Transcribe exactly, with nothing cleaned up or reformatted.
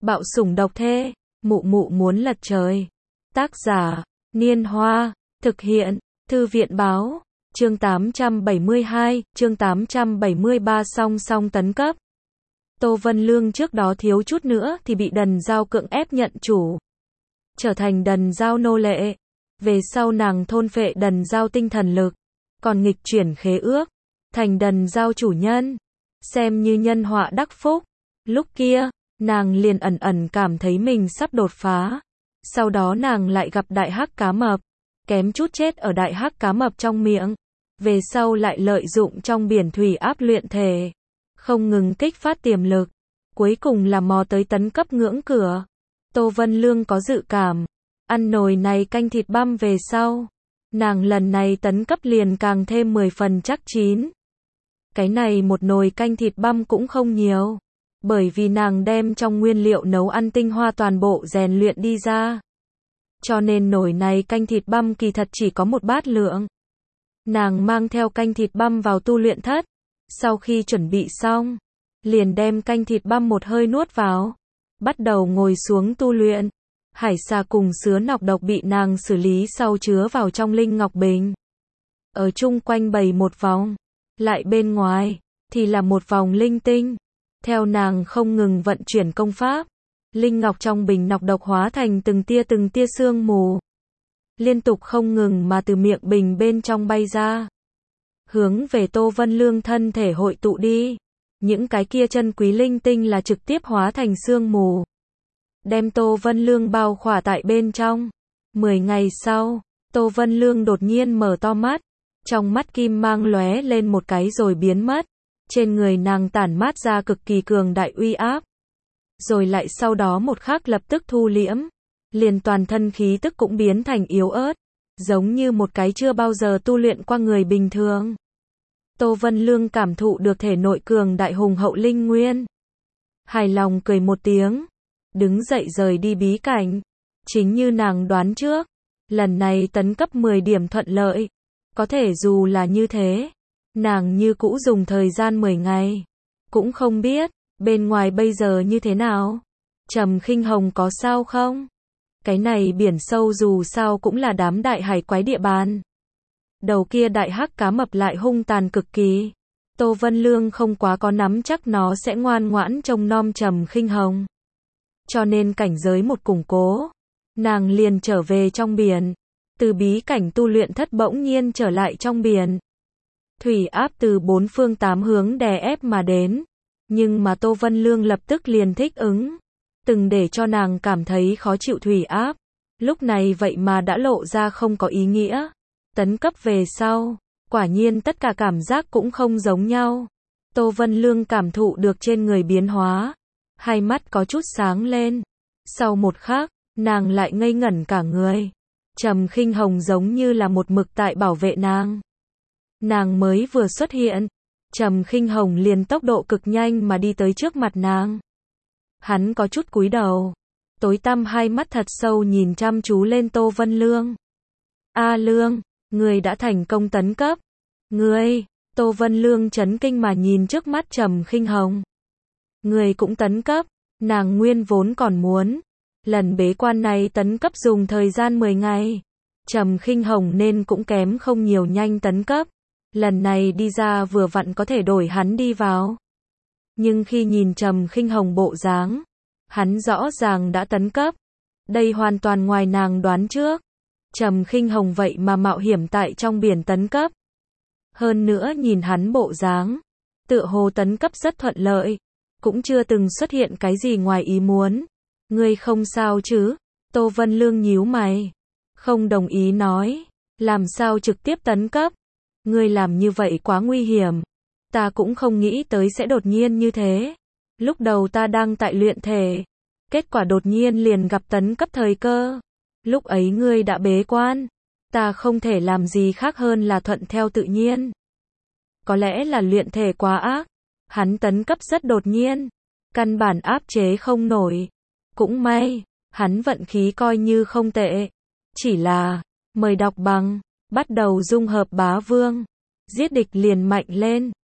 Bạo sủng độc thê, mụ mụ muốn lật trời. Tác giả, Niên Hoa, thực hiện, Thư viện báo, chương tám trăm bảy mươi hai, chương tám trăm bảy mươi ba song song tấn cấp. Tô Vân Lương trước đó thiếu chút nữa thì bị Đần Giao cưỡng ép nhận chủ. Trở thành Đần Giao nô lệ. Về sau nàng thôn phệ Đần Giao tinh thần lực, còn nghịch chuyển khế ước, thành Đần Giao chủ nhân. Xem như nhân họa đắc phúc. Lúc kia, nàng liền ẩn ẩn cảm thấy mình sắp đột phá. Sau đó nàng lại gặp đại hắc cá mập, kém chút chết ở đại hắc cá mập trong miệng. Về sau lại lợi dụng trong biển thủy áp luyện thể, không ngừng kích phát tiềm lực, cuối cùng là mò tới tấn cấp ngưỡng cửa. Tô Vân Lương có dự cảm, ăn nồi này canh thịt băm về sau, nàng lần này tấn cấp liền càng thêm mười phần chắc chín. Cái này một nồi canh thịt băm cũng không nhiều, bởi vì nàng đem trong nguyên liệu nấu ăn tinh hoa toàn bộ rèn luyện đi ra. Cho nên nồi này canh thịt băm kỳ thật chỉ có một bát lượng. Nàng mang theo canh thịt băm vào tu luyện thất, sau khi chuẩn bị xong, liền đem canh thịt băm một hơi nuốt vào, bắt đầu ngồi xuống tu luyện. Hải xà cùng sứa nọc độc bị nàng xử lý sau chứa vào trong linh ngọc bình. Ở chung quanh bày một vòng, lại bên ngoài thì là một vòng linh tinh. Theo nàng không ngừng vận chuyển công pháp, linh ngọc trong bình nọc độc hóa thành từng tia từng tia sương mù, liên tục không ngừng mà từ miệng bình bên trong bay ra, hướng về Tô Vân Lương thân thể hội tụ đi. Những cái kia chân quý linh tinh là trực tiếp hóa thành sương mù, đem Tô Vân Lương bao khỏa tại bên trong. Mười ngày sau, Tô Vân Lương đột nhiên mở to mắt, trong mắt kim mang lóe lên một cái rồi biến mất. Trên người nàng tản mát ra cực kỳ cường đại uy áp, rồi lại sau đó một khắc lập tức thu liễm, liền toàn thân khí tức cũng biến thành yếu ớt, giống như một cái chưa bao giờ tu luyện qua người bình thường. Tô Vân Lương cảm thụ được thể nội cường đại hùng hậu linh nguyên, hài lòng cười một tiếng, đứng dậy rời đi bí cảnh. Chính như nàng đoán trước, lần này tấn cấp mười điểm thuận lợi. Có thể dù là như thế, nàng như cũ dùng thời gian mười ngày, cũng không biết bên ngoài bây giờ như thế nào. Trầm Khinh Hồng có sao không? Cái này biển sâu dù sao cũng là đám đại hải quái địa bàn. Đầu kia đại hắc cá mập lại hung tàn cực kỳ. Tô Vân Lương không quá có nắm chắc nó sẽ ngoan ngoãn trông nom Trầm Khinh Hồng. Cho nên cảnh giới một củng cố, nàng liền trở về trong biển. Từ bí cảnh tu luyện thất bỗng nhiên trở lại trong biển. Thủy áp từ bốn phương tám hướng đè ép mà đến, nhưng mà Tô Vân Lương lập tức liền thích ứng. Từng để cho nàng cảm thấy khó chịu thủy áp, lúc này vậy mà đã lộ ra không có ý nghĩa. Tấn cấp về sau, quả nhiên tất cả cảm giác cũng không giống nhau. Tô Vân Lương cảm thụ được trên người biến hóa, hai mắt có chút sáng lên. Sau một khắc, nàng lại ngây ngẩn cả người. Trầm Khinh Hồng giống như là một mực tại bảo vệ nàng. Nàng mới vừa xuất hiện, Trầm Khinh Hồng liền tốc độ cực nhanh mà đi tới trước mặt nàng. Hắn có chút cúi đầu, tối tăm hai mắt thật sâu nhìn chăm chú lên Tô Vân Lương. A Lương, ngươi đã thành công tấn cấp. Ngươi, Tô Vân Lương chấn kinh mà nhìn trước mắt Trầm Khinh Hồng. Ngươi cũng tấn cấp, nàng nguyên vốn còn muốn. Lần bế quan này tấn cấp dùng thời gian mười ngày. Trầm Khinh Hồng nên cũng kém không nhiều nhanh tấn cấp. Lần này đi ra vừa vặn có thể đổi hắn đi vào. Nhưng khi nhìn Trầm Khinh Hồng bộ dáng, hắn rõ ràng đã tấn cấp. Đây hoàn toàn ngoài nàng đoán trước. Trầm Khinh Hồng vậy mà mạo hiểm tại trong biển tấn cấp. Hơn nữa nhìn hắn bộ dáng, tựa hồ tấn cấp rất thuận lợi, cũng chưa từng xuất hiện cái gì ngoài ý muốn. Ngươi không sao chứ? Tô Vân Lương nhíu mày, không đồng ý nói, làm sao trực tiếp tấn cấp? Ngươi làm như vậy quá nguy hiểm. Ta cũng không nghĩ tới sẽ đột nhiên như thế. Lúc đầu ta đang tại luyện thể, kết quả đột nhiên liền gặp tấn cấp thời cơ. Lúc ấy ngươi đã bế quan, ta không thể làm gì khác hơn là thuận theo tự nhiên. Có lẽ là luyện thể quá ác, hắn tấn cấp rất đột nhiên, căn bản áp chế không nổi. Cũng may, hắn vận khí coi như không tệ. Chỉ là, mời đọc bằng, bắt đầu dung hợp bá vương. Giết địch liền mạnh lên.